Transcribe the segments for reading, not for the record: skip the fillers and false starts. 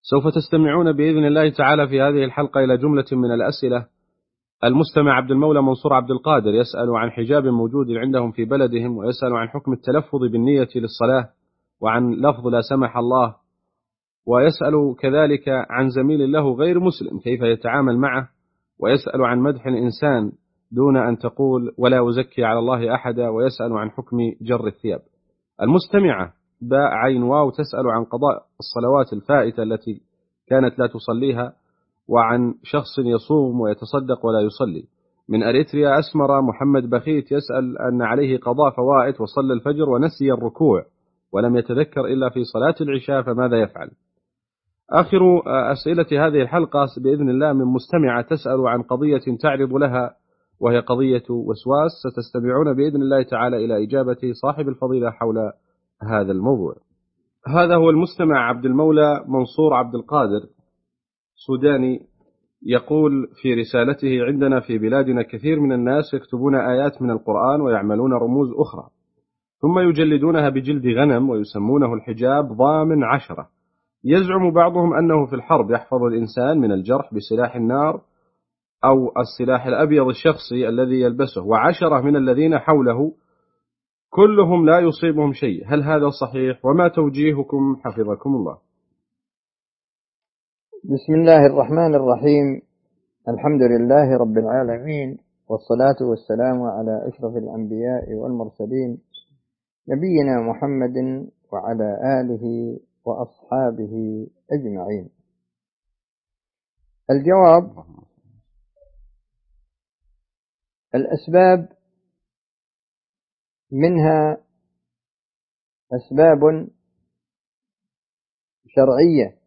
سوف تستمعون بإذن الله تعالى في هذه الحلقة إلى جملة من الأسئلة. المستمع عبد المولى منصور عبد القادر يسأل عن حجاب موجود عندهم في بلدهم، ويسأل عن حكم التلفظ بالنية للصلاة، وعن لفظ لا سمح الله، ويسأل كذلك عن زميل له غير مسلم كيف يتعامل معه، ويسأل عن مدح الإنسان دون أن تقول ولا أزكي على الله أحدا، ويسأل عن حكم جر الثياب. المستمعة باء عين واو تسأل عن قضاء الصلوات الفائتة التي كانت لا تصليها، وعن شخص يصوم ويتصدق ولا يصلي. من أريتريا أسمر محمد بخيت يسأل أن عليه قضاء فوائت وصلى الفجر ونسي الركوع ولم يتذكر إلا في صلاة العشاء، فماذا يفعل؟ آخر أسئلة هذه الحلقة بإذن الله من مستمعة تسأل عن قضية تعرض لها، وهي قضية وسواس. ستستمعون بإذن الله تعالى إلى إجابة صاحب الفضيلة حول هذا الموضوع. هذا هو المستمع عبد المولى منصور عبد القادر سوداني، يقول في رسالته: عندنا في بلادنا كثير من الناس يكتبون آيات من القرآن ويعملون رموز أخرى، ثم يجلدونها بجلد غنم ويسمونه الحجاب ضامن 10. يزعم بعضهم أنه في الحرب يحفظ الإنسان من الجرح بسلاح النار أو السلاح الأبيض الشخصي الذي يلبسه، و10 من الذين حوله كلهم لا يصيبهم شيء. هل هذا صحيح؟ وما توجيهكم حفظكم الله؟ بسم الله الرحمن الرحيم. الحمد لله رب العالمين، والصلاة والسلام على أشرف الأنبياء والمرسلين، نبينا محمد وعلى آله وأصحابه أجمعين. الجواب: الأسباب منها أسباب شرعية،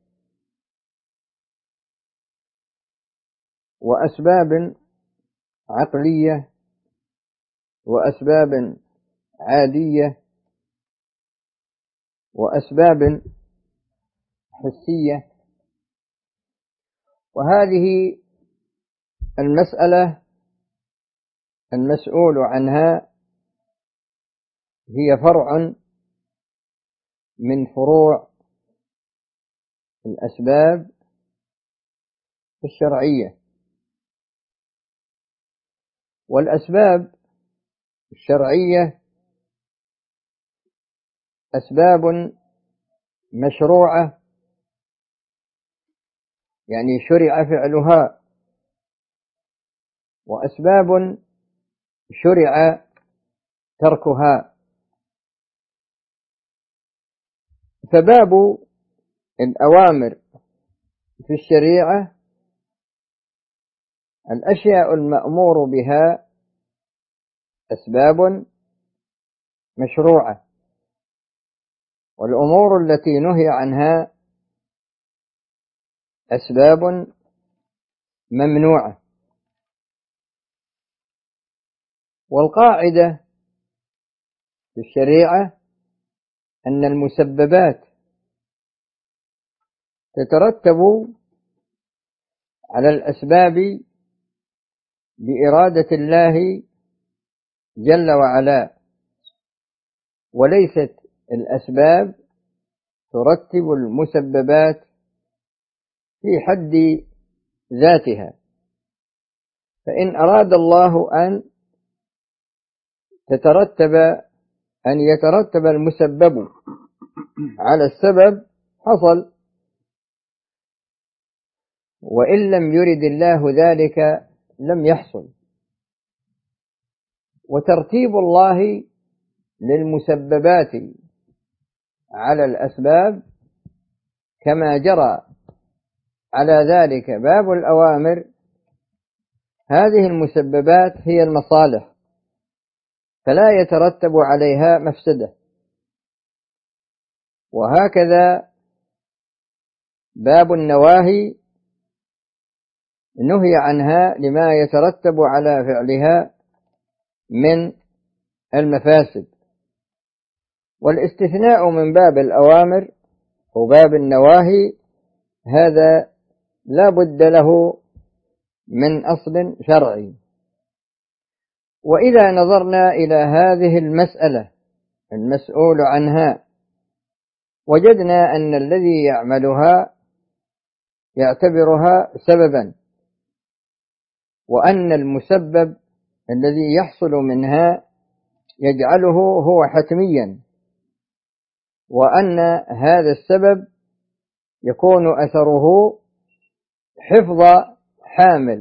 وأسباب عقلية، وأسباب عادية، وأسباب حسية. وهذه المسألة المسؤول عنها هي فرع من فروع الأسباب الشرعية. والأسباب الشرعية أسباب مشروعة، يعني شرع فعلها، وأسباب شرع تركها. فباب الأوامر في الشريعة الأشياء المأمور بها أسباب مشروعة، والأمور التي نهي عنها أسباب ممنوعة. والقاعدة في الشريعة أن المسببات تترتب على الأسباب بإرادة الله جل وعلا، وليست الأسباب ترتب المسببات في حد ذاتها. فإن أراد الله أن يترتب المسبب على السبب حصل، وإن لم يرد الله ذلك لم يحصل. وترتيب الله للمسببات على الأسباب كما جرى على ذلك باب الأوامر. هذه المسببات هي المصالح، فلا يترتب عليها مفسدة. وهكذا باب النواهي نهي عنها لما يترتب على فعلها من المفاسد. والاستثناء من باب الأوامر وباب النواهي هذا لا بد له من أصل شرعي. وإذا نظرنا إلى هذه المسألة المسؤول عنها وجدنا أن الذي يعملها يعتبرها سببا، وأن المسبب الذي يحصل منها يجعله هو حتميا، وأن هذا السبب يكون أثره حفظ حامل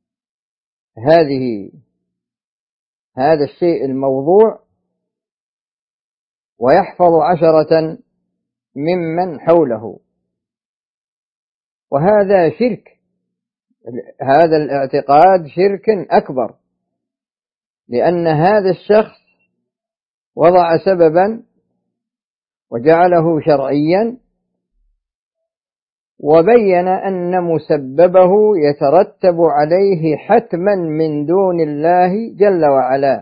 هذا الشيء الموضوع، ويحفظ 10 ممن حوله. وهذا شرك، هذا الاعتقاد شرك أكبر، لأن هذا الشخص وضع سببا وجعله شرعيا، وبين أن مسببه يترتب عليه حتما من دون الله جل وعلا،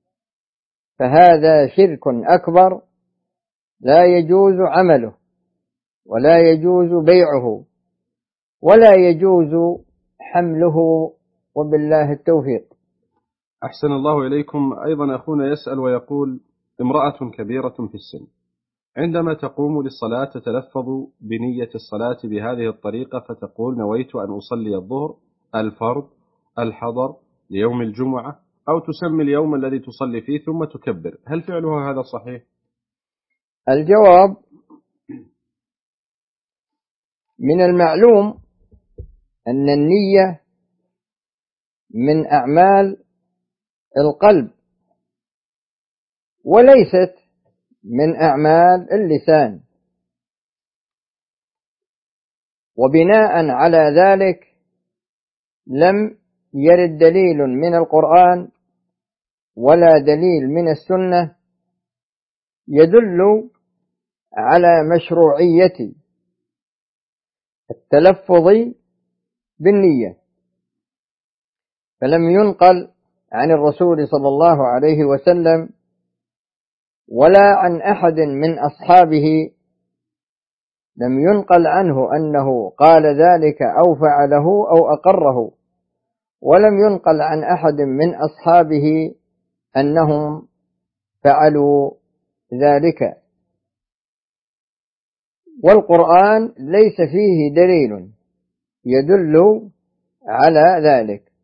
فهذا شرك أكبر لا يجوز عمله، ولا يجوز بيعه، ولا يجوز حمله، وبالله التوفيق. أحسن الله إليكم. أيضا أخونا يسأل ويقول: امرأة كبيرة في السن عندما تقوم للصلاة تتلفظ بنية الصلاة بهذه الطريقة، فتقول: نويت أن أصلي الظهر، الفرض، الحضر ليوم الجمعة، أو تسمي اليوم الذي تصلي فيه ثم تكبر، هل فعلها هذا صحيح؟ الجواب: من المعلوم أن النية من أعمال القلب، وليست من أعمال اللسان، وبناء على ذلك لم يرد دليل من القرآن ولا دليل من السنة يدل على مشروعية التلفظ بالنية، فلم ينقل عن الرسول صلى الله عليه وسلم ولا عن أحد من أصحابه، لم ينقل عنه أنه قال ذلك أو فعله أو أقره، ولم ينقل عن أحد من أصحابه أنهم فعلوا ذلك. والقرآن ليس فيه دليل يدل على ذلك.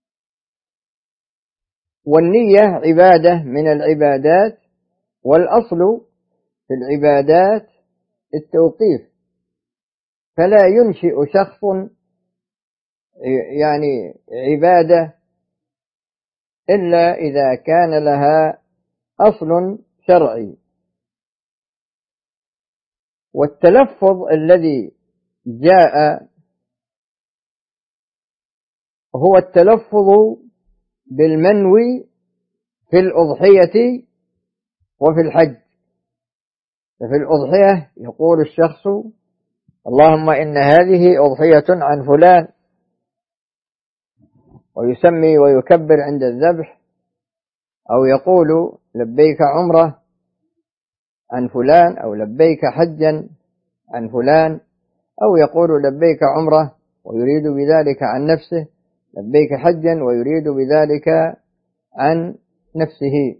والنية عبادة من العبادات، والأصل في العبادات التوقيف، فلا ينشئ شخص عبادة إلا إذا كان لها أصل شرعي. والتلفظ الذي جاء هو التلفظ بالمنوي في الأضحية وفي الحج. ففي الأضحية يقول الشخص: اللهم إن هذه أضحية عن فلان، ويسمي ويكبر عند الذبح، أو يقول لبيك عمرة عن فلان، أو لبيك حجا عن فلان، أو يقول لبيك عمرة ويريد بذلك عن نفسه، لبيك حجا ويريد بذلك عن نفسه.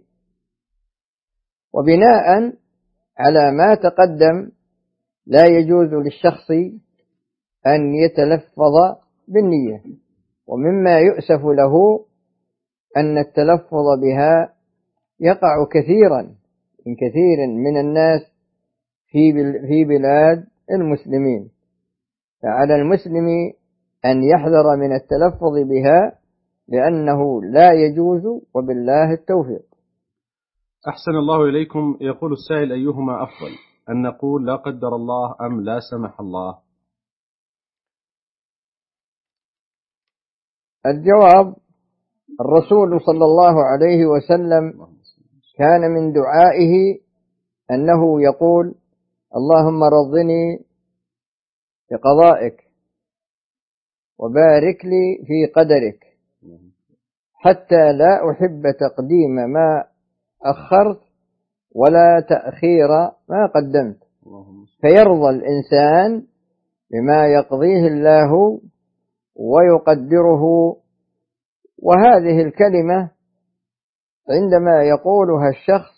وبناء على ما تقدم لا يجوز للشخص أن يتلفظ بالنية. ومما يؤسف له أن التلفظ بها يقع كثيرا من كثير من الناس في بلاد المسلمين، فعلى المسلم أن يحذر من التلفظ بها لأنه لا يجوز، وبالله التوفيق. أحسن الله إليكم. يقول السائل: أيهما أفضل، أن نقول لا قدر الله أم لا سمح الله؟ الجواب: الرسول صلى الله عليه وسلم كان من دعائه أنه يقول: اللهم رضني بقضائك وبارك لي في قدرك، حتى لا أحب تقديم ما أخرت ولا تأخير ما قدمت. فيرضى الإنسان بما يقضيه الله ويقدره. وهذه الكلمة عندما يقولها الشخص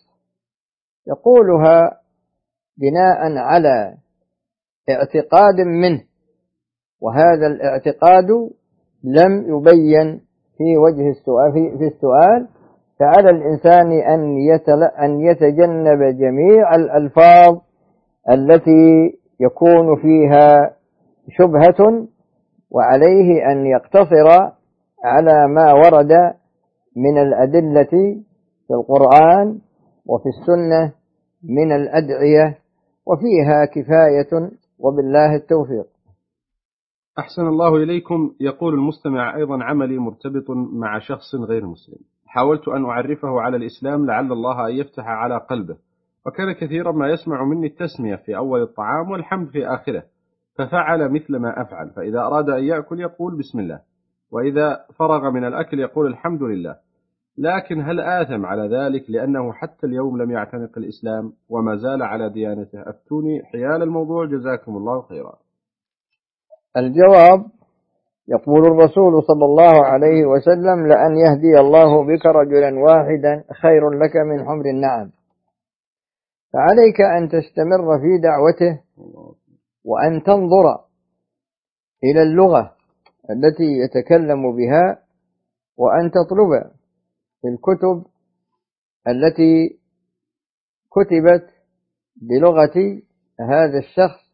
يقولها بناء على اعتقاد منه وهذا الاعتقاد لم يبين في وجه السؤال في السؤال، فعلى الإنسان أن يتجنب جميع الألفاظ التي يكون فيها شبهة، وعليه أن يقتصر على ما ورد من الأدلة في القرآن وفي السنة من الأدعية، وفيها كفاية، وبالله التوفيق. أحسن الله إليكم. يقول المستمع أيضا: عملي مرتبط مع شخص غير مسلم، حاولت أن أعرفه على الإسلام لعل الله أن يفتح على قلبه، وكان كثيرا ما يسمع مني التسمية في أول الطعام والحمد في آخره، ففعل مثل ما أفعل، فإذا أراد أن يأكل يقول بسم الله، وإذا فرغ من الأكل يقول الحمد لله. لكن هل آثم على ذلك لأنه حتى اليوم لم يعتنق الإسلام وما زال على ديانته؟ أفتوني حيال الموضوع جزاكم الله خيرا. الجواب: يقول الرسول صلى الله عليه وسلم: لأن يهدي الله بك رجلا واحدا خير لك من حمر النعم. فعليك أن تستمر في دعوته، وأن تنظر إلى اللغة التي يتكلم بها، وأن تطلب في الكتب التي كتبت بلغة هذا الشخص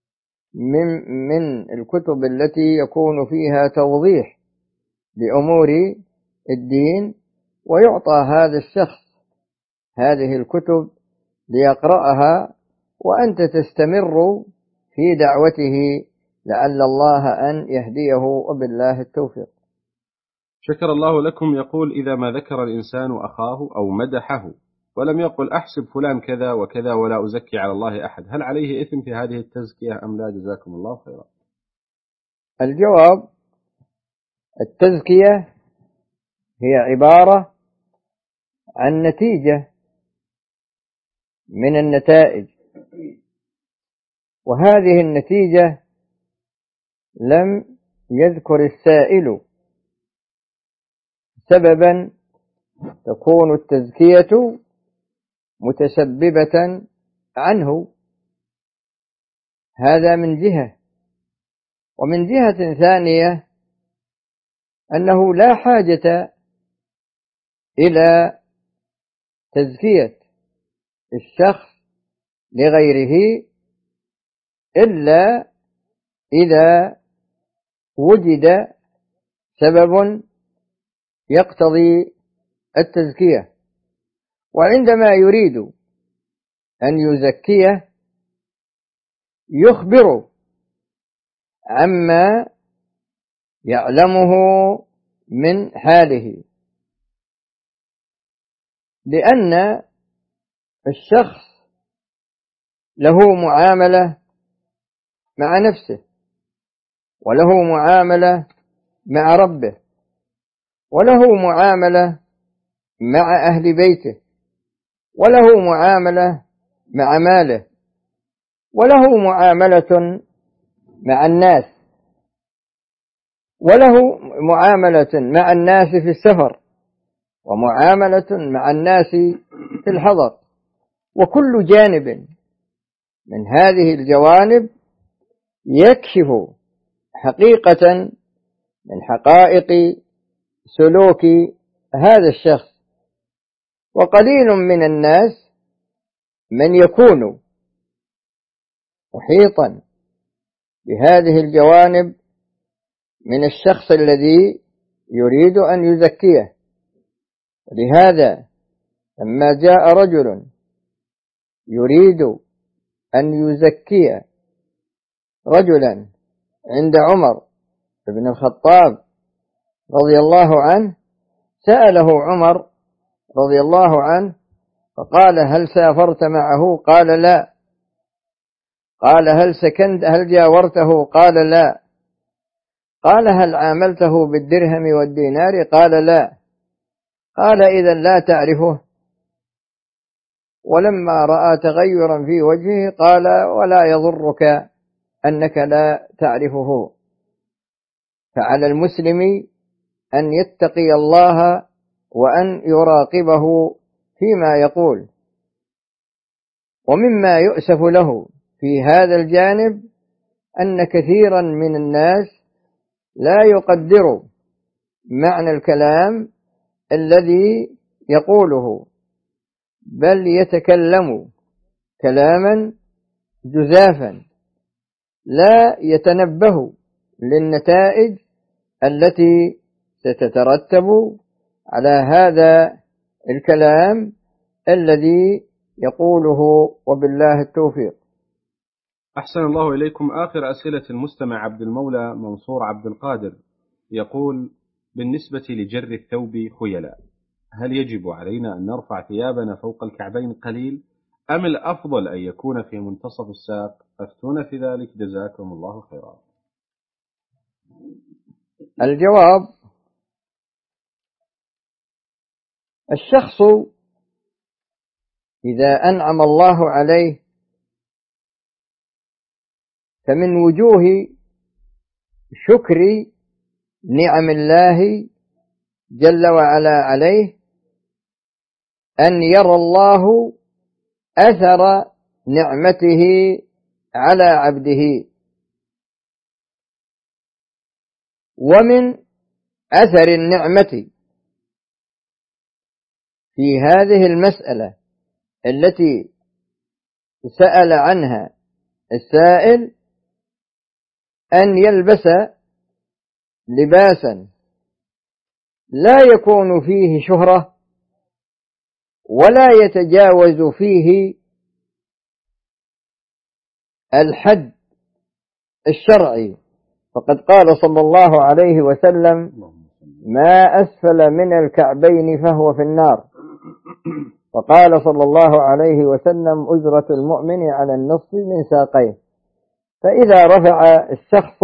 من الكتب التي يكون فيها توضيح لأمور الدين، ويعطى هذا الشخص هذه الكتب ليقرأها، وأنت تستمر في دعوته لعل الله أن يهديه، وبالله التوفيق. شكر الله لكم. يقول: إذا ما ذكر الإنسان أخاه أو مدحه ولم يقل أحسب فلان كذا وكذا ولا أزكي على الله أحد، هل عليه إثم في هذه التزكية أم لا؟ جزاكم الله خيرا. الجواب: التزكية هي عبارة عن نتيجة من النتائج، وهذه النتيجة لم يذكر السائل سببا تكون التزكية متسببة عنه، هذا من جهة. ومن جهة ثانية أنه لا حاجة إلى تزكية الشخص لغيره إلا إذا وجد سبب يقتضي التزكية. وعندما يريد أن يزكيه يخبر عما يعلمه من حاله، لأن الشخص له معاملة مع نفسه، وله معاملة مع ربه، وله معاملة مع أهل بيته، وله معاملة مع ماله، وله معاملة مع الناس، وله معاملة مع الناس في السفر، ومعاملة مع الناس في الحضر. وكل جانب من هذه الجوانب يكشف حقيقة من حقائق سلوك هذا الشخص. وقليل من الناس من يكون محيطا بهذه الجوانب من الشخص الذي يريد أن يزكيه. ولهذا لما جاء رجل يريد أن يزكي رجلا عند عمر بن الخطاب رضي الله عنه، سأله عمر رضي الله عنه فقال: هل سافرت معه؟ قال: لا. قال: هل جاورته؟ قال: لا. قال: هل عاملته بالدرهم والدينار؟ قال: لا. قال: إذا لا تعرفه. ولما رأى تغيرا في وجهه قال: ولا يضرك أنك لا تعرفه. فعلى المسلم أن يتقي الله وأن يراقبه فيما يقول. ومما يؤسف له في هذا الجانب أن كثيرا من الناس لا يقدر معنى الكلام الذي يقوله، بل يتكلم كلاما جزافا لا يتنبه للنتائج التي ستترتب على هذا الكلام الذي يقوله، وبالله التوفيق. أحسن الله إليكم. آخر أسئلة المستمع عبد المولى منصور عبد القادر يقول: بالنسبة لجر الثوب خيلاء، هل يجب علينا أن نرفع ثيابنا فوق الكعبين قليل، أم الأفضل أن يكون في منتصف الساق؟ أفتونا في ذلك جزاكم الله خيرا. الجواب: الشخص إذا أنعم الله عليه فمن وجوه شكر نعم الله جل وعلا عليه أن يرى الله أثر نعمته على عبده. ومن أثر النعمة في هذه المسألة التي سأل عنها السائل أن يلبس لباسا لا يكون فيه شهرة ولا يتجاوز فيه الحد الشرعي، فقد قال صلى الله عليه وسلم: ما أسفل من الكعبين فهو في النار. وقال صلى الله عليه وسلم: أجرة المؤمن على النصف من ساقيه. فإذا رفع الشخص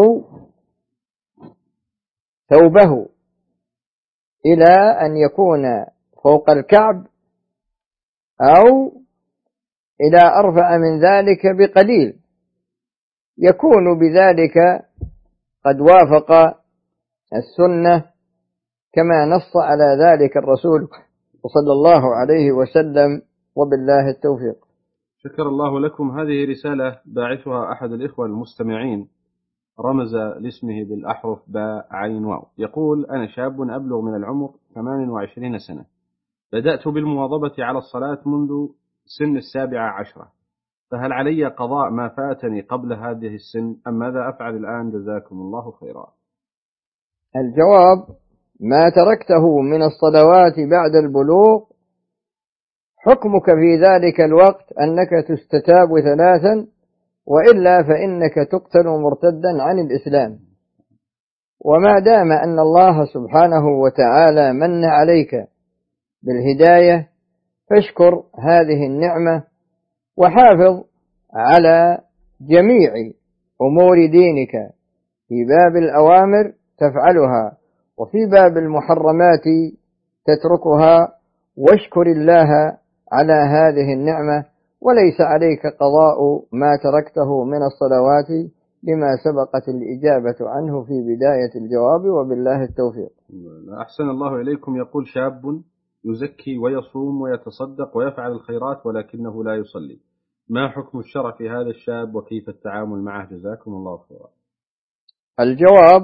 ثوبه إلى أن يكون فوق الكعب أو إلى أرفع من ذلك بقليل، يكون بذلك قد وافق السنة كما نص على ذلك الرسول صلى الله عليه وسلم، وبالله التوفيق. شكر الله لكم. هذه رسالة باعثها أحد الإخوة المستمعين، رمز لاسمه بالأحرف باء عين واو. يقول: أنا شاب أبلغ من العمر 28 سنة، بدأت بالمواظبة على الصلاة منذ سن 17، فهل علي قضاء ما فاتني قبل هذه السن، أم ماذا أفعل الآن؟ جزاكم الله خيرا. الجواب: ما تركته من الصلوات بعد البلوغ حكمك في ذلك الوقت أنك تستتاب 3، وإلا فإنك تقتل مرتدا عن الإسلام. وما دام أن الله سبحانه وتعالى من عليك بالهداية فاشكر هذه النعمة، وحافظ على جميع أمور دينك، في باب الأوامر تفعلها، وفي باب المحرمات تتركها، واشكر الله على هذه النعمة، وليس عليك قضاء ما تركته من الصلوات لما سبقت الإجابة عنه في بداية الجواب، وبالله التوفيق. أحسن الله إليكم. يقول: شاب يزكي ويصوم ويتصدق ويفعل الخيرات ولكنه لا يصلي، ما حكم الشرع في هذا الشاب وكيف التعامل معه؟ جزاكم الله خيرا. الجواب: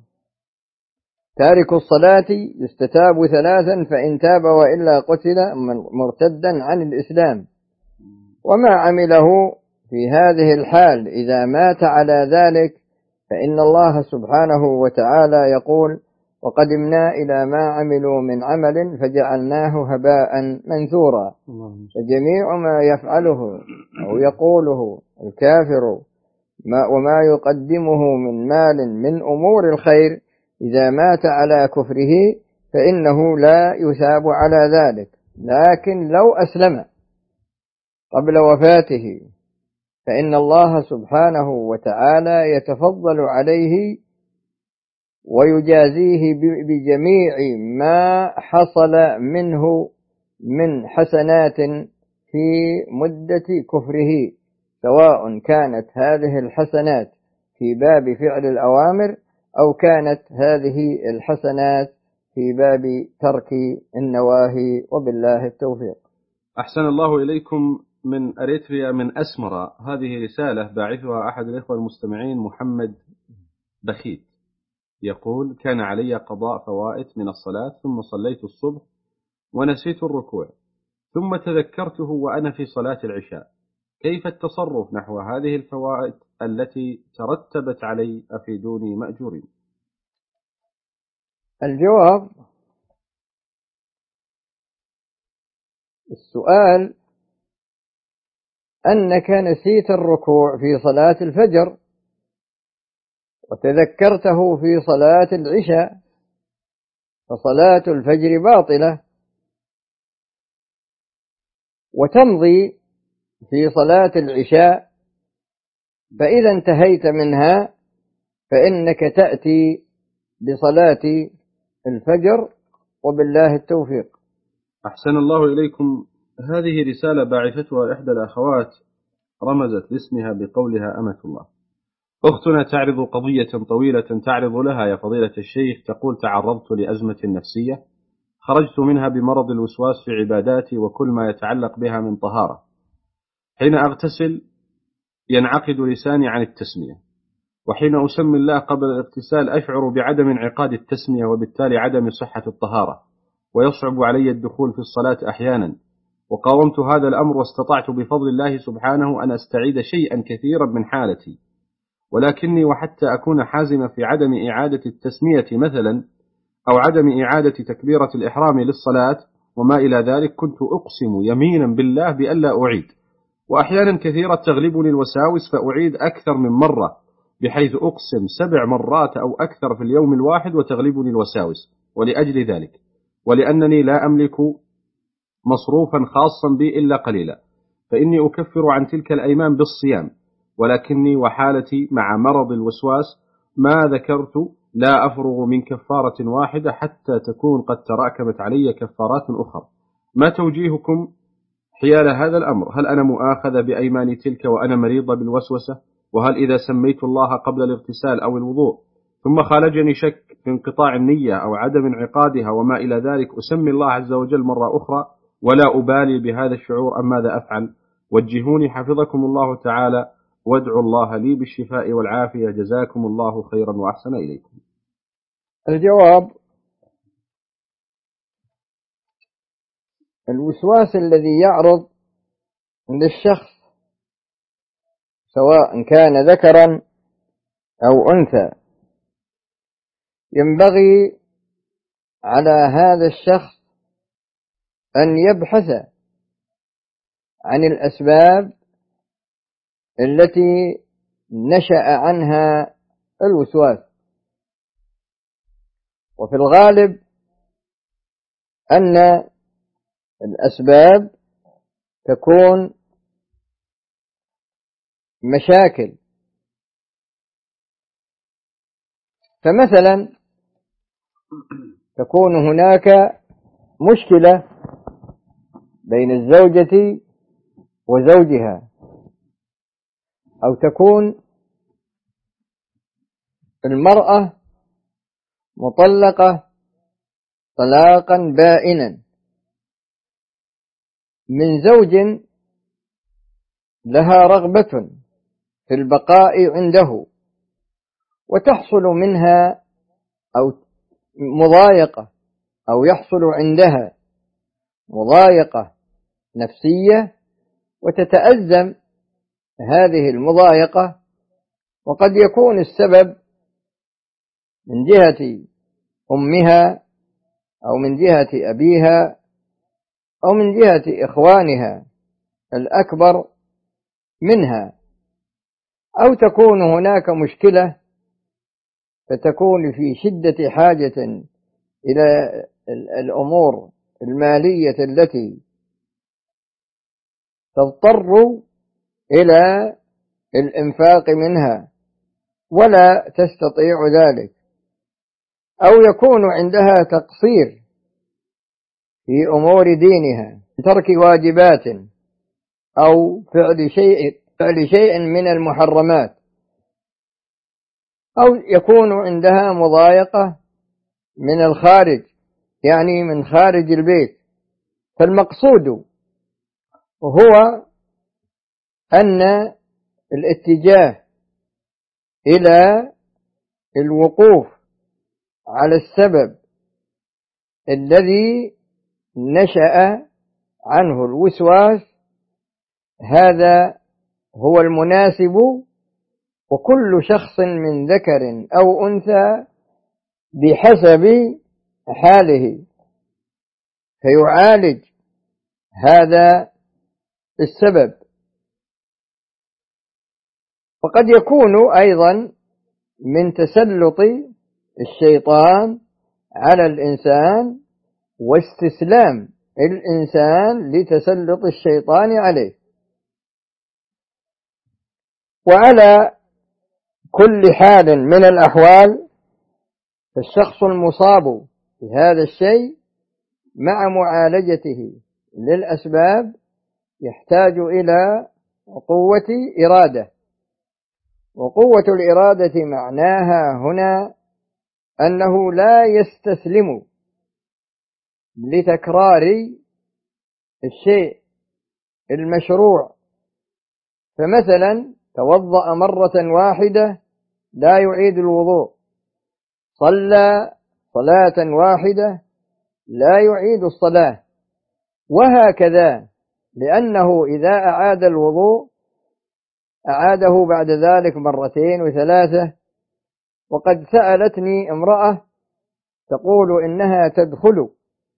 تارك الصلاة يستتاب 3، فإن تاب وإلا قتل مرتدا عن الإسلام. وما عمله في هذه الحال إذا مات على ذلك فإن الله سبحانه وتعالى يقول: وقدمنا إلى ما عملوا من عمل فجعلناه هباء منثورا. فجميع ما يفعله أو يقوله الكافر وما يقدمه من مال من أمور الخير إذا مات على كفره فإنه لا يثاب على ذلك، لكن لو أسلم قبل وفاته فإن الله سبحانه وتعالى يتفضل عليه ويجازيه بجميع ما حصل منه من حسنات في مدة كفره، سواء كانت هذه الحسنات في باب فعل الأوامر أو كانت هذه الحسنات في باب ترك النواهي، وبالله التوفيق. أحسن الله إليكم. من أريتريا من أسمرة. هذه رسالة باعثها أحد الإخوة المستمعين محمد بخيت، يقول: كان علي قضاء فوائت من الصلاة، ثم صليت الصبح ونسيت الركوع، ثم تذكرته وأنا في صلاة العشاء، كيف التصرف نحو هذه الفوائد التي ترتبت علي؟ أفيدوني مأجورين. الجواب: السؤال أنك نسيت الركوع في صلاة الفجر وتذكرته في صلاة العشاء، فصلاة الفجر باطلة، وتمضي في صلاة العشاء، فإذا انتهيت منها فإنك تأتي بصلاة الفجر، وبالله التوفيق. أحسن الله إليكم. هذه رسالة باعثتها إحدى الأخوات، رمزت لاسمها بقولها أمة الله. أختنا تعرض قضية طويلة تعرض لها يا فضيلة الشيخ، تقول: تعرضت لأزمة نفسية، خرجت منها بمرض الوسواس في عباداتي وكل ما يتعلق بها من طهارة. حين أغتسل ينعقد لساني عن التسمية، وحين أسمي الله قبل الاغتسال أشعر بعدم انعقاد التسمية وبالتالي عدم صحة الطهارة، ويصعب علي الدخول في الصلاة أحيانا. وقاومت هذا الأمر واستطعت بفضل الله سبحانه أن أستعيد شيئا كثيرا من حالتي، ولكني وحتى أكون حازمة في عدم إعادة التسمية مثلا، أو عدم إعادة تكبيرة الإحرام للصلاة وما إلى ذلك، كنت أقسم يمينا بالله بألا أعيد، وأحيانا كثيرة تغلبني الوساوس فأعيد أكثر من مرة، بحيث أقسم 7 مرات أو أكثر في اليوم الواحد وتغلبني الوساوس. ولأجل ذلك، ولأنني لا أملك مصروفا خاصا بي إلا قليلا، فإني أكفر عن تلك الأيمان بالصيام، ولكني وحالتي مع مرض الوسواس ما ذكرت لا أفرغ من كفارة واحدة حتى تكون قد تراكمت علي كفارات أخرى. ما توجيهكم حيال هذا الأمر؟ هل أنا مؤاخذة بأيمان تلك وأنا مريضة بالوسوسة؟ وهل إذا سميت الله قبل الاغتسال أو الوضوء ثم خالجني شك في انقطاع النية أو عدم انعقادها وما إلى ذلك، أسمي الله عز وجل مرة أخرى ولا أبالي بهذا الشعور، أم ماذا أفعل؟ وجهوني حفظكم الله تعالى، وادعوا الله لي بالشفاء والعافية، جزاكم الله خيرا وأحسن إليكم. الجواب: الوسواس الذي يعرض للشخص سواء كان ذكرا أو أنثى، ينبغي على هذا الشخص أن يبحث عن الأسباب التي نشأ عنها الوسواس، وفي الغالب أن الأسباب تكون مشاكل. فمثلا تكون هناك مشكلة بين الزوجة وزوجها، أو تكون المرأة مطلقة طلاقا بائنا من زوج لها رغبة في البقاء عنده، وتحصل منها أو مضايقة، أو يحصل عندها مضايقة نفسية، وتتأزم هذه المضايقة، وقد يكون السبب من جهة أمها أو من جهة أبيها أو من جهة إخوانها الأكبر منها، أو تكون هناك مشكلة فتكون في شدة حاجة إلى الأمور المالية التي تضطر إلى الإنفاق منها ولا تستطيع ذلك، أو يكون عندها تقصير في أمور دينها، ترك واجبات أو فعل شيء من المحرمات، أو يكون عندها مضايقة من الخارج، يعني من خارج البيت. فالمقصود هو أن الاتجاه إلى الوقوف على السبب الذي نشأ عنه الوسواس هذا هو المناسب، وكل شخص من ذكر أو أنثى بحسب حاله فيعالج هذا السبب. وقد يكون أيضا من تسلط الشيطان على الإنسان واستسلام الإنسان لتسلط الشيطان عليه. وعلى كل حال من الأحوال فالشخص المصاب بهذا الشيء مع معالجته للأسباب يحتاج إلى قوة إرادة، وقوة الإرادة معناها هنا أنه لا يستسلم لتكرار الشيء المشروع. فمثلا توضأ مرة واحدة لا يعيد الوضوء، صلى صلاة واحدة لا يعيد الصلاة، وهكذا، لأنه إذا أعاد الوضوء أعاده بعد ذلك مرتين وثلاثة. وقد سألتني امرأة تقول إنها تدخل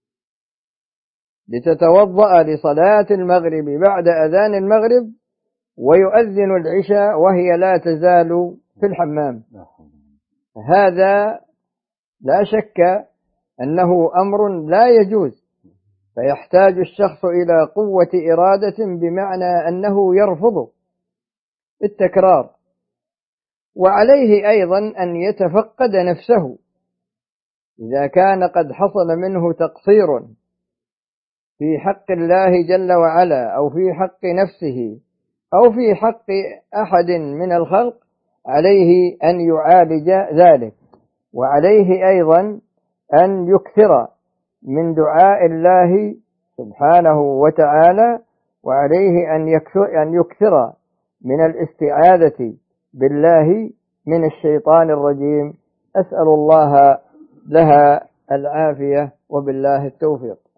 لتتوضأ لصلاة المغرب بعد أذان المغرب ويؤذن العشاء وهي لا تزال في الحمام. هذا لا شك أنه أمر لا يجوز، فيحتاج الشخص إلى قوة إرادة بمعنى أنه يرفض التكرار. وعليه أيضا أن يتفقد نفسه إذا كان قد حصل منه تقصير في حق الله جل وعلا أو في حق نفسه أو في حق أحد من الخلق، عليه أن يعالج ذلك، وعليه أيضا أن يكثر من دعاء الله سبحانه وتعالى، وعليه أن يكثر من الاستعاذة بالله من الشيطان الرجيم. أسأل الله لها العافية وبالله التوفيق.